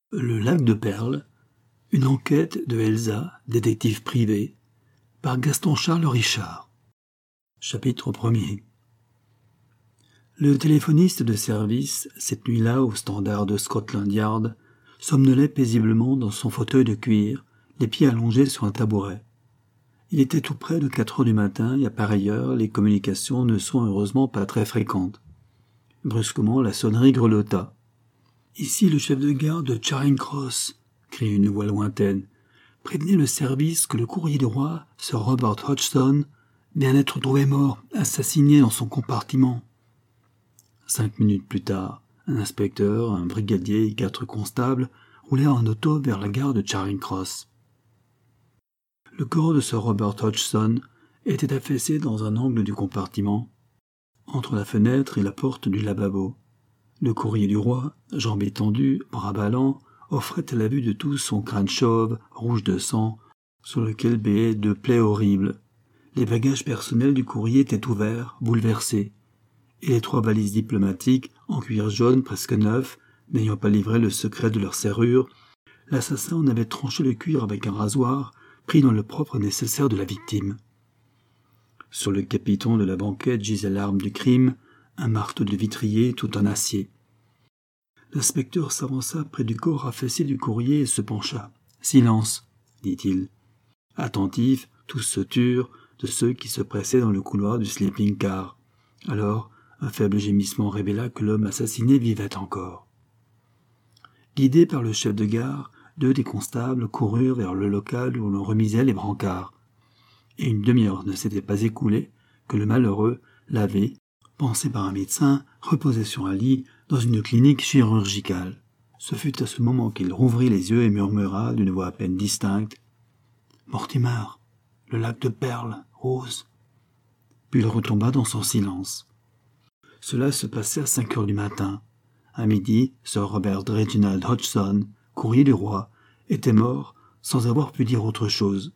Le lac de Perles, une enquête de Elsa, détective privé, par Gaston-Charles Richard. Chapitre 1er. Le téléphoniste de service, cette nuit-là au standard de Scotland Yard, somnolait paisiblement dans son fauteuil de cuir, les pieds allongés sur un tabouret. Il était tout près de 4 heures du matin et à pareille heure, les communications ne sont heureusement pas très fréquentes. Brusquement, la sonnerie grelotta. « Ici le chef de gare de Charing Cross !» crie une voix lointaine. « Prévenez le service que le courrier du roi, Sir Robert Hodgson, vient d'être trouvé mort, assassiné dans son compartiment. » 5 minutes plus tard, un inspecteur, un brigadier et 4 constables roulaient en auto vers la gare de Charing Cross. Le corps de Sir Robert Hodgson était affaissé dans un angle du compartiment, entre la fenêtre et la porte du lavabo. Le courrier du roi, jambes étendues, bras ballants, offrait à la vue de tous son crâne chauve, rouge de sang, sur lequel béaient 2 plaies horribles. Les bagages personnels du courrier étaient ouverts, bouleversés, et les 3 valises diplomatiques, en cuir jaune presque neuf, n'ayant pas livré le secret de leur serrure, l'assassin en avait tranché le cuir avec un rasoir, pris dans le propre nécessaire de la victime. Sur le capiton de la banquette gisait l'arme du crime, un marteau de vitrier tout en acier. L'inspecteur s'avança près du corps affaissé du courrier et se pencha. « Silence !» dit-il. Attentifs, tous se turent, de ceux qui se pressaient dans le couloir du sleeping-car. Alors, un faible gémissement révéla que l'homme assassiné vivait encore. Guidés par le chef de gare, 2 des constables coururent vers le local où l'on remisait les brancards. Et une demi-heure ne s'était pas écoulée que le malheureux, lavé, pansé par un médecin, reposait sur un lit dans une clinique chirurgicale. Ce fut à ce moment qu'il rouvrit les yeux et murmura d'une voix à peine distincte « Mortimer, le lac de Perles, Rose !» Puis il retomba dans son silence. Cela se passait à 5 heures du matin. À midi, Sir Robert Reginald Hodgson, courrier du roi, était mort sans avoir pu dire autre chose.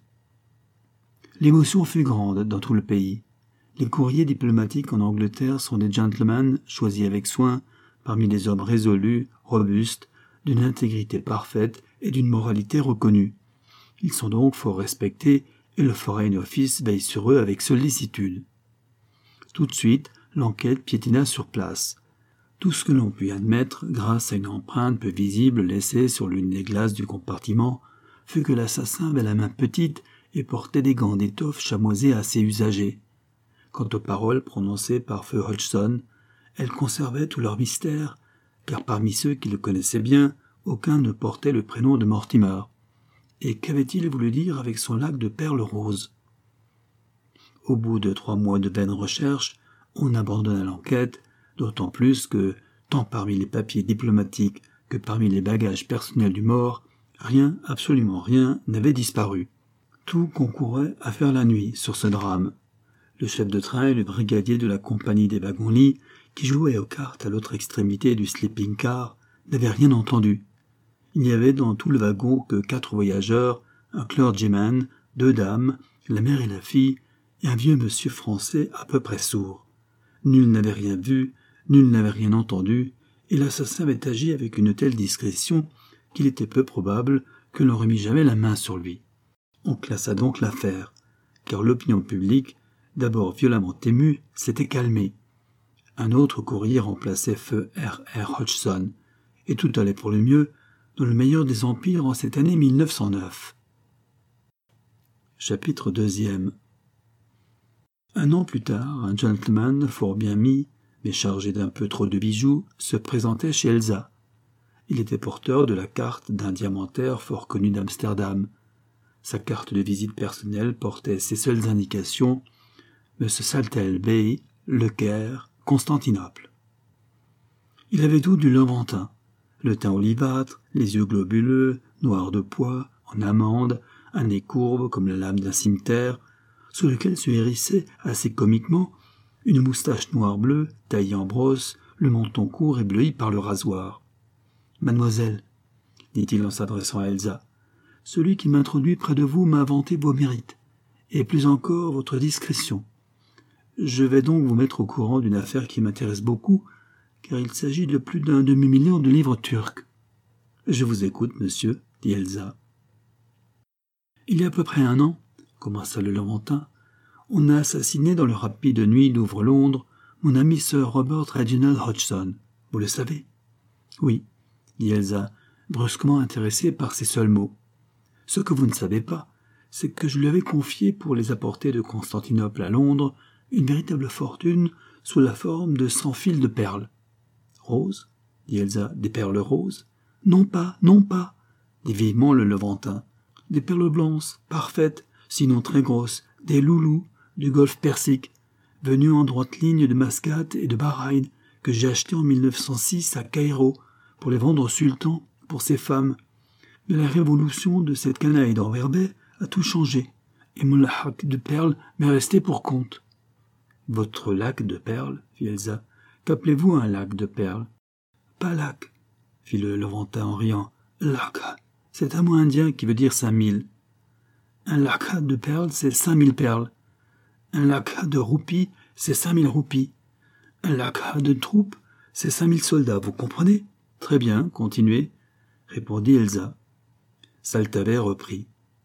L'émotion fut grande dans tout le pays. Les courriers diplomatiques en Angleterre sont des gentlemen choisis avec soin parmi des hommes résolus, robustes, d'une intégrité parfaite et d'une moralité reconnue. Ils sont donc fort respectés et le Foreign Office veille sur eux avec sollicitude. Tout de suite, l'enquête piétina sur place. Tout ce que l'on put admettre, grâce à une empreinte peu visible laissée sur l'une des glaces du compartiment, fut que l'assassin avait la main petite et portait des gants d'étoffe chamoisés assez usagés. Quant aux paroles prononcées par feu Hodgson, elles conservaient tout leur mystère, car parmi ceux qui le connaissaient bien, aucun ne portait le prénom de Mortimer. Et qu'avait-il voulu dire avec son lac de perles roses? Au bout de 3 mois de vaines recherches, on abandonna l'enquête, d'autant plus que, tant parmi les papiers diplomatiques que parmi les bagages personnels du mort, rien, absolument rien, n'avait disparu. Tout concourait à faire la nuit sur ce drame. Le chef de train et le brigadier de la compagnie des wagons-lits, qui jouaient aux cartes à l'autre extrémité du sleeping-car, n'avaient rien entendu. Il n'y avait dans tout le wagon que 4 voyageurs, un clergyman, 2 dames, la mère et la fille, et un vieux monsieur français à peu près sourd. Nul n'avait rien vu, nul n'avait rien entendu, et l'assassin avait agi avec une telle discrétion qu'il était peu probable que l'on remît jamais la main sur lui. On classa donc l'affaire, car l'opinion publique, d'abord violemment émue, s'était calmée. Un autre courrier remplaçait feu R.R. Hodgson, et tout allait pour le mieux dans le meilleur des empires en cette année 1909. Chapitre 2e. Un an plus tard, un gentleman fort bien mis, mais chargé d'un peu trop de bijoux, se présentait chez Elsa. Il était porteur de la carte d'un diamantaire fort connu d'Amsterdam. Sa carte de visite personnelle portait ces seules indications: Monsieur Saltel Bey, Le Caire, Constantinople. Il avait tout du Levantin, le teint olivâtre, les yeux globuleux, noirs de pois, en amande, un nez courbe comme la lame d'un cimeterre, sous lequel se hérissait, assez comiquement, une moustache noire-bleue, taillée en brosse, le menton court et bleui par le rasoir. « Mademoiselle, » dit-il en s'adressant à Elsa, « celui qui m'introduit près de vous m'a vanté vos mérites, et plus encore votre discrétion. Je vais donc vous mettre au courant d'une affaire qui m'intéresse beaucoup, car il s'agit de plus d'1 demi-million de livres turques. » Je vous écoute, monsieur, dit Elsa. Il y a à peu près 1 an, commença le Levantin, on a assassiné dans le rapide nuit d'Ouvre-Londres mon ami Sir Robert Reginald Hodgson. Vous le savez? Oui, dit Elsa, brusquement intéressée par ces seuls mots. Ce que vous ne savez pas, c'est que je lui avais confié pour les apporter de Constantinople à Londres une véritable fortune sous la forme de 100 fils de perles. Roses, dit Elsa, des perles roses? Non pas, dit vivement le Levantin. Des perles blanches, parfaites, sinon très grosses, des loulous du golfe Persique, venus en droite ligne de Mascate et de Bahreïn, que j'ai achetés en 1906 à Caïro, pour les vendre au sultan pour ses femmes. Mais la révolution de cette canaille d'Anverbais a tout changé, et mon lac de perles m'est resté pour compte. Votre lac de perles, fit Elsa. Qu'appelez-vous un lac de perles? Pas lac, fit le Levantin en riant. Lac, c'est un mot indien qui veut dire 5000. Un lac de perles, c'est 5000 perles. Un lac de roupies, c'est 5000 roupies. Un lac de troupes, c'est 5000 soldats, vous comprenez? Très bien, continuez, répondit Elsa. Saltavet reprit.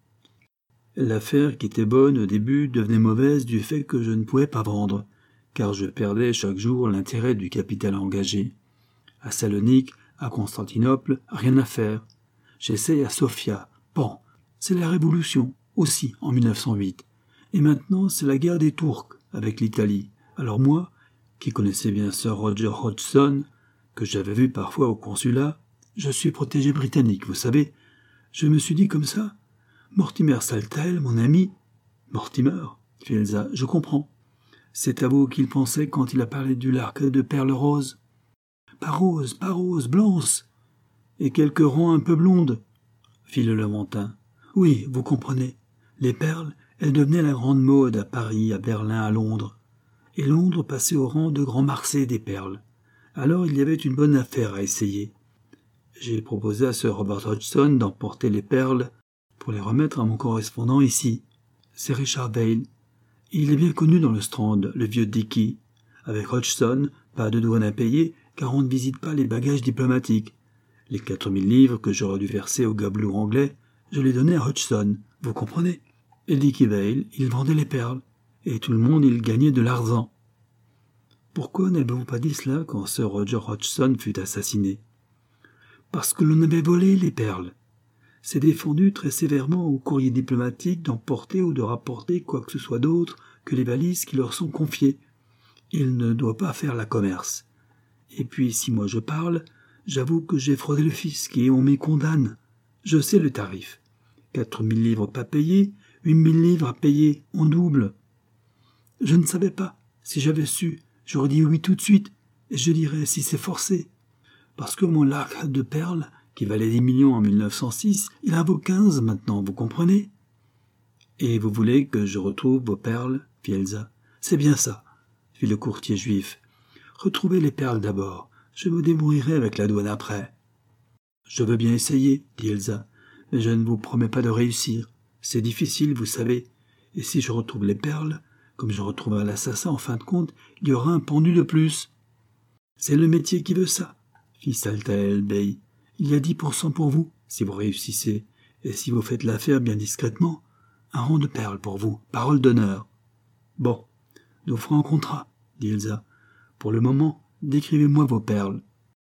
L'affaire qui était bonne au début devenait mauvaise du fait que je ne pouvais pas vendre, car je perdais chaque jour l'intérêt du capital engagé. À Salonique, à Constantinople, rien à faire. J'essaye à Sofia. Bon, c'est la Révolution, aussi, en 1908. Et maintenant, c'est la guerre des Turcs, avec l'Italie. Alors moi, qui connaissais bien Sir Roger Hodgson, que j'avais vu parfois au consulat, je suis protégé britannique, vous savez. Je me suis dit comme ça, Mortimer Saltael, mon ami. Mortimer, fit Elsa, je comprends. C'est à vous qu'il pensait quand il a parlé du lac de perles roses. Pas rose, blanche, et quelques rangs un peu blondes, fit le Levantin. Oui, vous comprenez. Les perles, elles devenaient la grande mode à Paris, à Berlin, à Londres. Et Londres passait au rang de grand marché des perles. Alors il y avait une bonne affaire à essayer. J'ai proposé à Sir Robert Hodgson d'emporter les perles pour les remettre à mon correspondant ici. C'est Richard Vail. Il est bien connu dans le Strand, le vieux Dicky. Avec Hodgson, pas de douane à payer, car on ne visite pas les bagages diplomatiques. Les 4000 livres que j'aurais dû verser au gabelou anglais, je les donnais à Hodgson, vous comprenez? Et Dicky Vail, il vendait les perles, et tout le monde il gagnait de l'argent. Pourquoi n'avez-vous pas dit cela quand Sir Roger Hodgson fut assassiné? Parce que l'on avait volé les perles. C'est défendu très sévèrement aux courriers diplomatiques d'emporter ou de rapporter quoi que ce soit d'autre que les valises qui leur sont confiées. Ils ne doivent pas faire la commerce. Et puis, si moi je parle, j'avoue que j'ai fraudé le fisc et on m'y condamne. Je sais le tarif. 4000 livres pas payés, 8000 livres à payer, on double. Je ne savais pas. Si j'avais su, j'aurais dit oui tout de suite, et je dirais si c'est forcé. Parce que mon lac de perles, qui valait 10 millions en 1906, il en vaut 15 maintenant, vous comprenez? Et vous voulez que je retrouve vos perles, fit Elsa. C'est bien ça, fit le courtier juif. Retrouvez les perles d'abord, je me débrouillerai avec la douane après. Je veux bien essayer, dit Elsa, mais je ne vous promets pas de réussir. C'est difficile, vous savez, et si je retrouve les perles, comme je retrouverai l'assassin en fin de compte, il y aura un pendu de plus. C'est le métier qui veut ça, fit Saltael Bey. Il y a 10% pour vous, si vous réussissez, et si vous faites l'affaire bien discrètement, un rang de perles pour vous, parole d'honneur. Bon, nous ferons un contrat, dit Elsa. Pour le moment, décrivez-moi vos perles.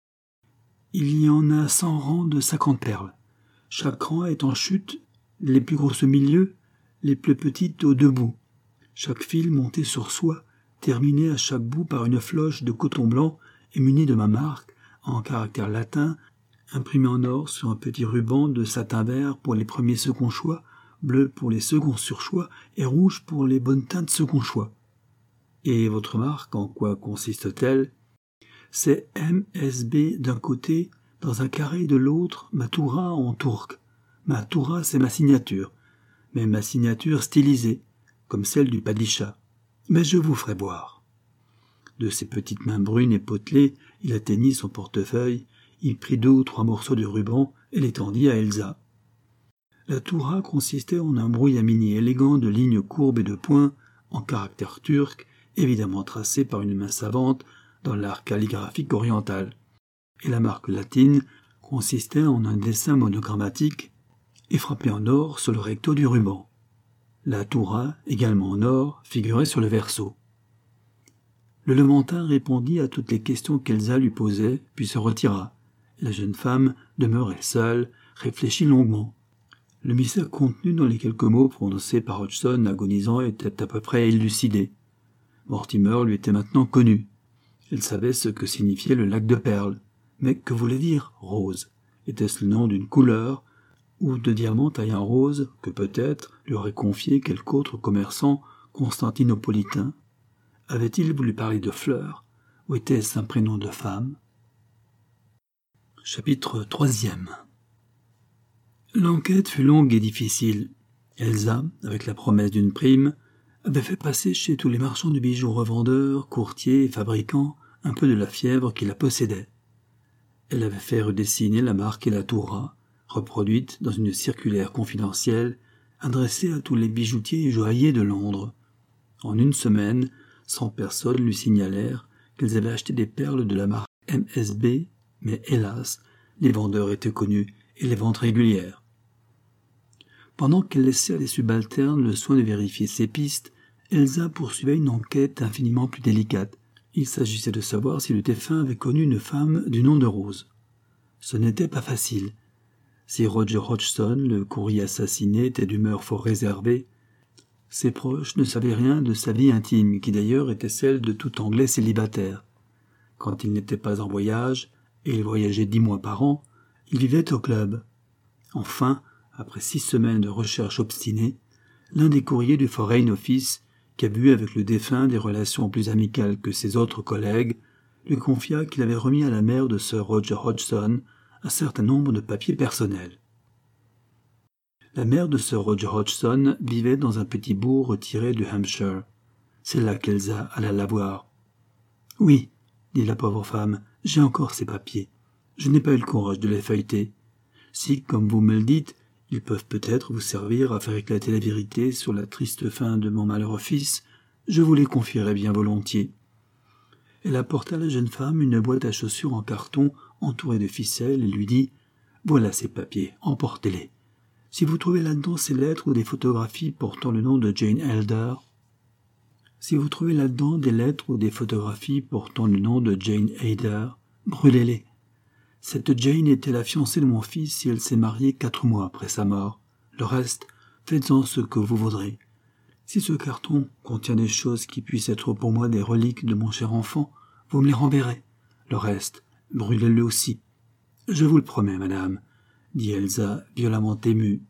Il y en a 100 rangs de 50 perles. Chaque rang est en chute, les plus grosses au milieu, les plus petites au debout. Chaque fil monté sur soie, terminé à chaque bout par une floche de coton blanc et muni de ma marque, en caractères latins, imprimé en or sur un petit ruban de satin vert pour les premiers seconds choix, bleu pour les seconds surchoix et rouge pour les bonnes teintes second choix. Et votre marque, en quoi consiste-t-elle? C'est MSB d'un côté, dans un carré de l'autre, ma toura en turc. Ma toura, c'est ma signature, mais ma signature stylisée, comme celle du padishah. Mais je vous ferai voir. De ses petites mains brunes et potelées, il atteignit son portefeuille, il prit 2 ou 3 morceaux de ruban et les tendit à Elsa. La toura consistait en un brouillamini élégant de lignes courbes et de points, en caractère turc, évidemment tracé par une main savante dans l'art calligraphique oriental. Et la marque latine consistait en un dessin monogrammatique et frappé en or sur le recto du ruban. La toura, également en or, figurait sur le verso. Le Levantin répondit à toutes les questions qu'Elsa lui posait, puis se retira. La jeune femme, demeurée seule, réfléchit longuement. Le mystère contenu dans les quelques mots prononcés par Hodgson agonisant était à peu près élucidé. Mortimer lui était maintenant connu. Elle savait ce que signifiait le lac de perles. Mais que voulait dire rose? Était-ce le nom d'une couleur ou de diamant taille en rose que peut-être lui aurait confié quelque autre commerçant constantinopolitain? Avait-il voulu parler de fleurs ou était-ce un prénom de femme? Chapitre 3e. L'enquête fut longue et difficile. Elsa, avec la promesse d'une prime, avait fait passer chez tous les marchands de bijoux revendeurs, courtiers et fabricants un peu de la fièvre qui la possédait. Elle avait fait redessiner la marque et la toura, reproduite dans une circulaire confidentielle adressée à tous les bijoutiers et joailliers de Londres. En une semaine, 100 personnes lui signalèrent qu'elles avaient acheté des perles de la marque MSB, mais hélas, les vendeurs étaient connus et les ventes régulières. Pendant qu'elle laissait à des subalternes le soin de vérifier ses pistes, Elsa poursuivait une enquête infiniment plus délicate. Il s'agissait de savoir si le défunt avait connu une femme du nom de Rose. Ce n'était pas facile. Si Roger Hodgson, le courrier assassiné, était d'humeur fort réservée, ses proches ne savaient rien de sa vie intime, qui d'ailleurs était celle de tout Anglais célibataire. Quand il n'était pas en voyage, et il voyageait 10 mois par an, il vivait au club. Enfin, après 6 semaines de recherche obstinée, l'un des courriers du Foreign Office, qui a vu avec le défunt des relations plus amicales que ses autres collègues, lui confia qu'il avait remis à la mère de Sir Roger Hodgson un certain nombre de papiers personnels. La mère de Sir Roger Hodgson vivait dans un petit bourg retiré du Hampshire. C'est là qu'Elsa alla la voir. « Oui, dit la pauvre femme, j'ai encore ces papiers. Je n'ai pas eu le courage de les feuilleter. Si, comme vous me le dites, ils peuvent peut-être vous servir à faire éclater la vérité sur la triste fin de mon malheureux fils, je vous les confierai bien volontiers. » Elle apporta à la jeune femme une boîte à chaussures en carton entourée de ficelles et lui dit « Voilà ces papiers, emportez-les. Si vous trouvez là-dedans ces lettres ou des photographies portant le nom de Jane Elder, brûlez-les. Cette Jane était la fiancée de mon fils et elle s'est mariée 4 mois après sa mort. Le reste, faites-en ce que vous voudrez. Si ce carton contient des choses qui puissent être pour moi des reliques de mon cher enfant, vous me les renverrez. Le reste, brûlez-le aussi. Je vous le promets, madame, dit Elsa, violemment émue.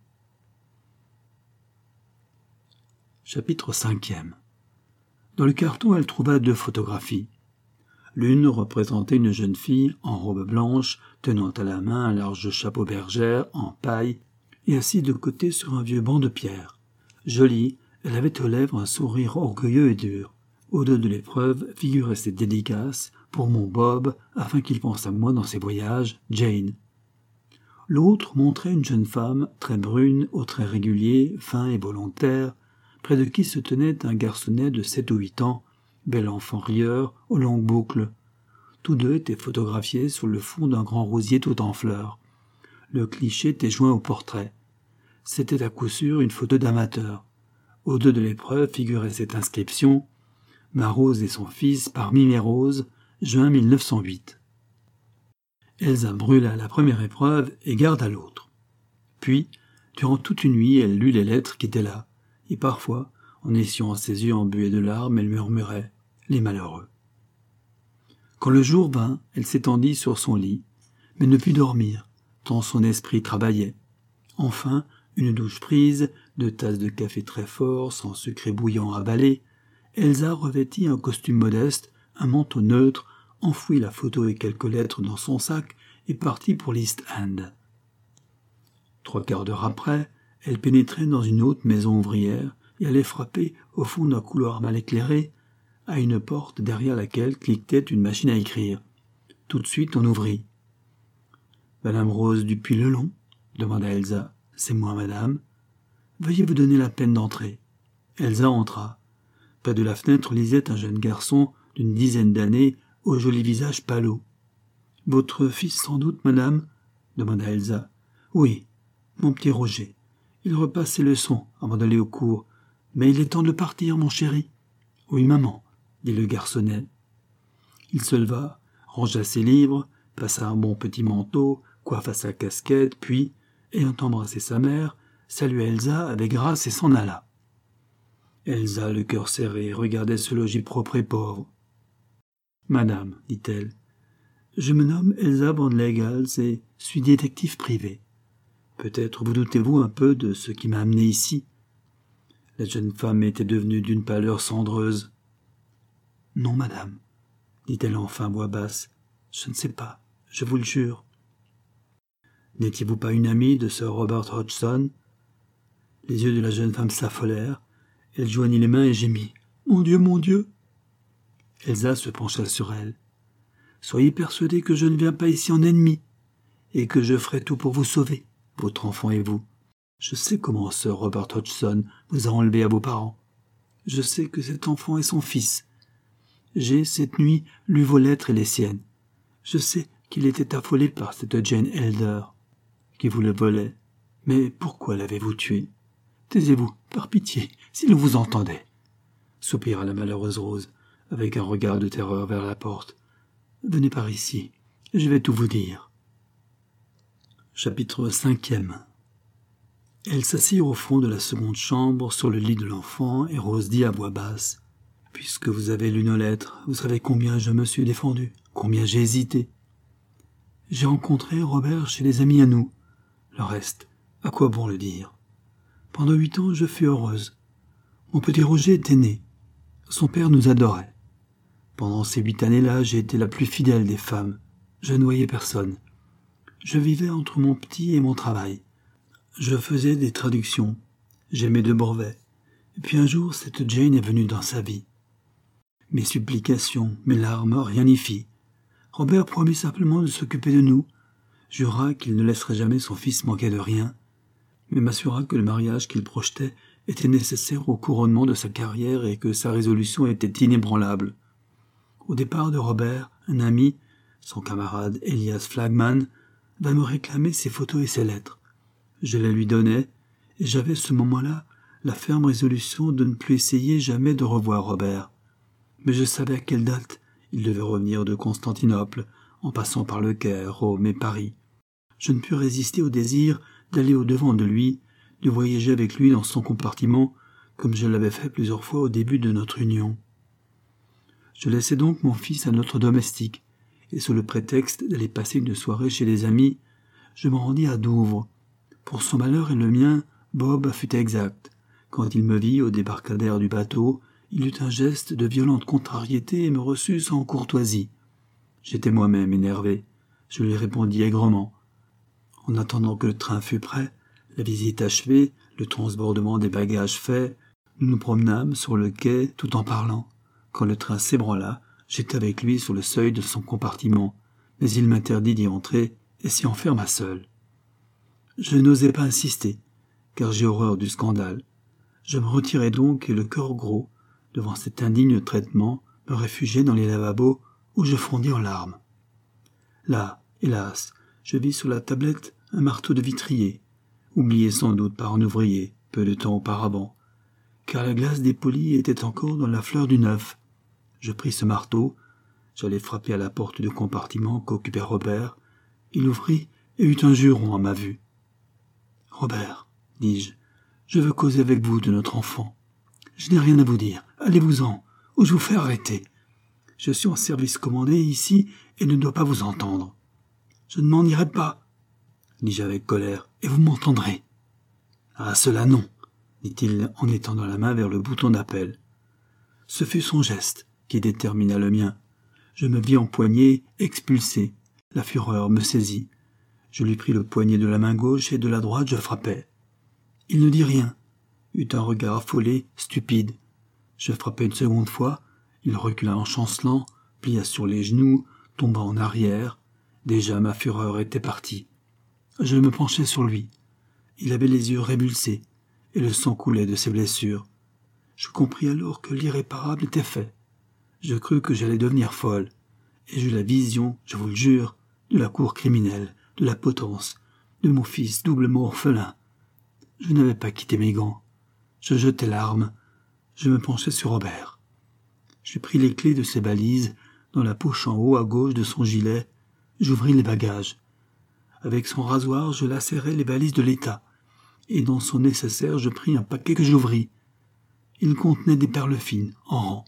Chapitre 5e. Dans le carton, elle trouva 2 photographies. L'une représentait une jeune fille en robe blanche, tenant à la main un large chapeau bergère en paille et assise de côté sur un vieux banc de pierre. Jolie, elle avait aux lèvres un sourire orgueilleux et dur. Au dos de l'épreuve figuraient ses dédicaces pour mon Bob, afin qu'il pense à moi dans ses voyages, Jane. L'autre montrait une jeune femme, très brune, aux traits réguliers, fins et volontaires, près de qui se tenait un garçonnet de 7 ou 8 ans, bel enfant rieur, aux longues boucles. Tous deux étaient photographiés sur le fond d'un grand rosier tout en fleurs. Le cliché était joint au portrait. C'était à coup sûr une photo d'amateur. Au dos de l'épreuve figurait cette inscription « Ma Rose et son fils parmi mes roses, juin 1908 ». Elsa brûla la première épreuve et garda l'autre. Puis, durant toute une nuit, elle lut les lettres qui étaient là, et parfois, en essuyant ses yeux embués de larmes, elle murmurait « Les malheureux ». Quand le jour vint, elle s'étendit sur son lit, mais ne put dormir, tant son esprit travaillait. Enfin, une douche prise, 2 tasses de café très fort, sans sucre bouillant avalé, Elsa revêtit un costume modeste, un manteau neutre, enfouit la photo et quelques lettres dans son sac et partit pour l'East End. 3/4 d'heure après, elle pénétrait dans une haute maison ouvrière et allait frapper, au fond d'un couloir mal éclairé, à une porte derrière laquelle cliquetait une machine à écrire. Tout de suite, on ouvrit. « Madame Rose Dupuy-Lelong » demanda Elsa. « C'est moi, madame. Veuillez vous donner la peine d'entrer. » Elsa entra. Près de la fenêtre lisait un jeune garçon d'une 10aine d'années, au joli visage pâlot. « Votre fils, sans doute, madame » demanda Elsa. « Oui, mon petit Roger. Il repasse ses leçons avant d'aller au cours. Mais il est temps de partir, mon chéri. »« Oui, maman, » dit le garçonnet. Il se leva, rangea ses livres, passa un bon petit manteau, coiffa sa casquette, puis, ayant embrassé sa mère, salua Elsa avec grâce et s'en alla. Elsa, le cœur serré, regardait ce logis propre et pauvre. « Madame, dit-elle, je me nomme Elsa von Legals et suis détective privé. Peut-être vous doutez-vous un peu de ce qui m'a amené ici. » La jeune femme était devenue d'une pâleur cendreuse. « Non, madame, dit-elle enfin à voix basse, je ne sais pas, je vous le jure. »« N'étiez-vous pas une amie de Sir Robert Hodgson ?» Les yeux de la jeune femme s'affolèrent. Elle joignit les mains et gémit. « Mon Dieu, mon Dieu !» Elsa se pencha sur elle. « Soyez persuadée que je ne viens pas ici en ennemi, et que je ferai tout pour vous sauver, votre enfant et vous. Je sais comment Sir Robert Hodgson vous a enlevé à vos parents. Je sais que cet enfant est son fils. J'ai, cette nuit, lu vos lettres et les siennes. Je sais qu'il était affolé par cette Jane Elder, qui vous le volait. Mais pourquoi l'avez-vous tué? Taisez-vous, par pitié, s'il vous entendait. » soupira la malheureuse Rose, avec un regard de terreur vers la porte. « Venez par ici, je vais tout vous dire. » Chapitre 5e. Elles s'assirent au fond de la seconde chambre, sur le lit de l'enfant, et Rose dit à voix basse. « Puisque vous avez lu nos lettres, vous savez combien je me suis défendu, combien j'ai hésité. J'ai rencontré Robert chez des amis à nous. Le reste, à quoi bon le dire? Pendant 8 ans, je fus heureuse. Mon petit Roger était né. Son père nous adorait. Pendant ces 8 années-là, j'ai été la plus fidèle des femmes. Je ne voyais personne. Je vivais entre mon petit et mon travail. Je faisais des traductions. J'aimais de Beauvais. Et puis un jour, cette Jane est venue dans sa vie. Mes supplications, mes larmes, rien n'y fit. Robert promit simplement de s'occuper de nous, jura qu'il ne laisserait jamais son fils manquer de rien, mais m'assura que le mariage qu'il projetait était nécessaire au couronnement de sa carrière et que sa résolution était inébranlable. Au départ de Robert, un ami, son camarade Elias Flagman, va me réclamer ses photos et ses lettres. Je les lui donnais, et j'avais ce moment-là la ferme résolution de ne plus essayer jamais de revoir Robert. Mais je savais à quelle date il devait revenir de Constantinople, en passant par le Caire, Rome et Paris. Je ne pus résister au désir d'aller au-devant de lui, de voyager avec lui dans son compartiment, comme je l'avais fait plusieurs fois au début de notre union. Je laissai donc mon fils à notre domestique, et sous le prétexte d'aller passer une soirée chez des amis, je me rendis à Douvres. Pour son malheur et le mien, Bob fut exact. Quand il me vit au débarcadère du bateau, il eut un geste de violente contrariété et me reçut sans courtoisie. J'étais moi-même énervé. Je lui répondis aigrement. En attendant que le train fût prêt, la visite achevée, le transbordement des bagages fait, nous nous promenâmes sur le quai tout en parlant. Quand le train s'ébranla, j'étais avec lui sur le seuil de son compartiment, mais il m'interdit d'y entrer et s'y enferma seul. Je n'osais pas insister, car j'ai horreur du scandale. Je me retirai donc et le cœur gros, devant cet indigne traitement, me réfugiai dans les lavabos où je fondis en larmes. Là, hélas, je vis sur la tablette un marteau de vitrier, oublié sans doute par un ouvrier, peu de temps auparavant, car la glace dépolie était encore dans la fleur du neuf. Je pris ce marteau, j'allais frapper à la porte du compartiment qu'occupait Robert. Il ouvrit et eut un juron à ma vue. « Robert, dis-je, je veux causer avec vous de notre enfant. Je n'ai rien à vous dire, allez-vous-en, ou je vous fais arrêter. Je suis en service commandé ici et ne dois pas vous entendre. Je ne m'en irai pas, dis-je avec colère, et vous m'entendrez. Ah, cela non, dit-il en étendant la main vers le bouton d'appel. Ce fut son geste qui détermina le mien. Je me vis empoigné, expulsé. La fureur me saisit. Je lui pris le poignet de la main gauche et de la droite je frappai. Il ne dit rien, eut un regard affolé, stupide. Je frappai une seconde fois, il recula en chancelant, plia sur les genoux, tomba en arrière. Déjà ma fureur était partie. Je me penchai sur lui. Il avait les yeux révulsés, et le sang coulait de ses blessures. Je compris alors que l'irréparable était fait. Je crus que j'allais devenir folle, et j'eus la vision, je vous le jure, de la cour criminelle, de la potence, de mon fils doublement orphelin. Je n'avais pas quitté mes gants. Je jetai l'arme. Je me penchai sur Robert. Je pris les clés de ses valises dans la poche en haut à gauche de son gilet. J'ouvris les bagages. Avec son rasoir, je lacérai les valises de l'État, et dans son nécessaire, je pris un paquet que j'ouvris. Il contenait des perles fines, en rang.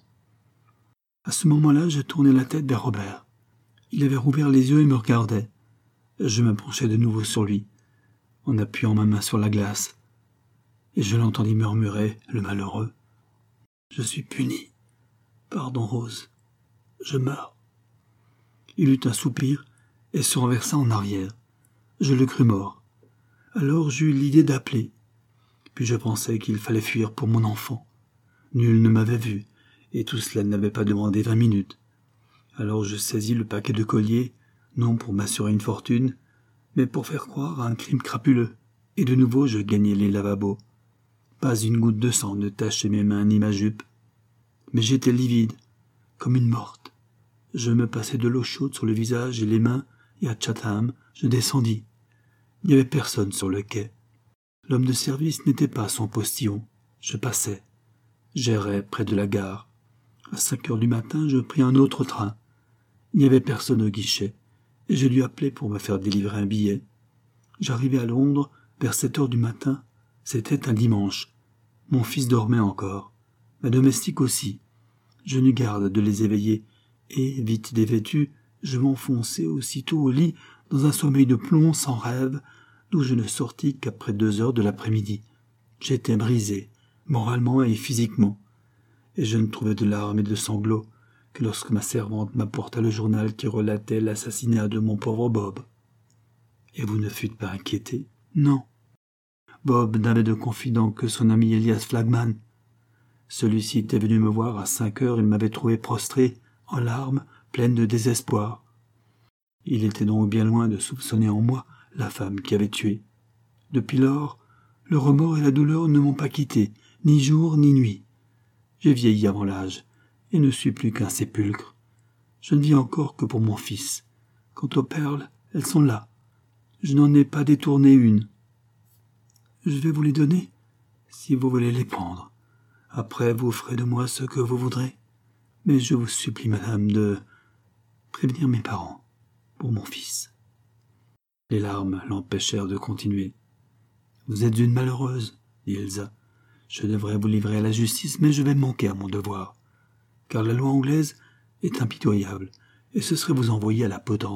À ce moment-là, je tournai la tête vers Robert. Il avait rouvert les yeux et me regardait. Je me penchai de nouveau sur lui, en appuyant ma main sur la glace, et je l'entendis murmurer, le malheureux. « Je suis puni. Pardon, Rose. Je meurs. » Il eut un soupir et se renversa en arrière. Je le crus mort. Alors j'eus l'idée d'appeler. Puis je pensai qu'il fallait fuir pour mon enfant. Nul ne m'avait vu, et tout cela n'avait pas demandé 20 minutes. Alors je saisis le paquet de colliers, non pour m'assurer une fortune, mais pour faire croire à un crime crapuleux. Et de nouveau je gagnai les lavabos. Pas une goutte de sang ne tachait mes mains ni ma jupe. Mais j'étais livide, comme une morte. Je me passai de l'eau chaude sur le visage et les mains, et à Chatham, je descendis. Il n'y avait personne sur le quai. L'homme de service n'était pas son postillon. Je passais. J'errais près de la gare. À 5 heures du matin, je pris un autre train. Il n'y avait personne au guichet, et je lui appelai pour me faire délivrer un billet. J'arrivai à Londres vers 7 heures du matin. C'était un dimanche. Mon fils dormait encore. Ma domestique aussi. Je n'eus garde de les éveiller, et, vite dévêtu, je m'enfonçai aussitôt au lit dans un sommeil de plomb sans rêve, d'où je ne sortis qu'après 2 heures de l'après-midi. J'étais brisé, moralement et physiquement, et je ne trouvais de larmes et de sanglots que lorsque ma servante m'apporta le journal qui relatait l'assassinat de mon pauvre Bob. Et vous ne fûtes pas inquiété? Non. Bob n'avait de confident que son ami Elias Flagman. Celui-ci était venu me voir à 5 heures et m'avait trouvé prostré, en larmes, pleine de désespoir. Il était donc bien loin de soupçonner en moi la femme qui avait tué. Depuis lors, le remords et la douleur ne m'ont pas quitté, ni jour ni nuit. J'ai vieilli avant l'âge, et ne suis plus qu'un sépulcre. Je ne vis encore que pour mon fils. Quant aux perles, elles sont là. Je n'en ai pas détourné une. Je vais vous les donner, si vous voulez les prendre. Après, vous ferez de moi ce que vous voudrez. Mais je vous supplie, madame, de prévenir mes parents pour mon fils. Les larmes l'empêchèrent de continuer. « Vous êtes une malheureuse, dit Elsa. Je devrais vous livrer à la justice, mais je vais manquer à mon devoir, car la loi anglaise est impitoyable, et ce serait vous envoyer à la potence. »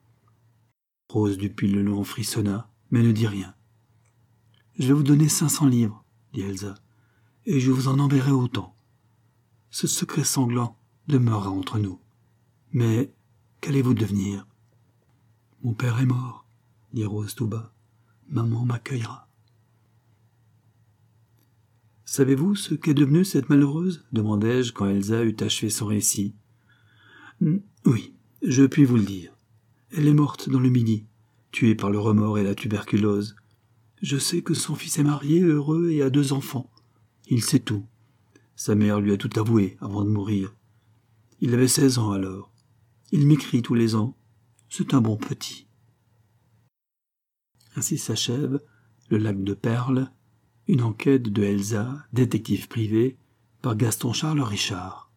Rose Dupuy-le-Long frissonna, mais ne dit rien. « Je vais vous donner 500 livres, dit Elsa, et je vous en enverrai autant. Ce secret sanglant demeurera entre nous. Mais qu'allez-vous devenir ? » « Mon père est mort, dit Rose tout bas. Maman m'accueillera. » « Savez-vous ce qu'est devenue cette malheureuse ? demandai-je quand Elsa eut achevé son récit. « Oui, je puis vous le dire. Elle est morte dans le Midi, tuée par le remords et la tuberculose. Je sais que son fils est marié, heureux et a 2 enfants. Il sait tout. Sa mère lui a tout avoué avant de mourir. Il avait 16 ans alors. Il m'écrit tous les ans. C'est un bon petit. » Ainsi s'achève Le Lac de Perles, une enquête de Elsa, détective privé, par Gaston Charles Richard.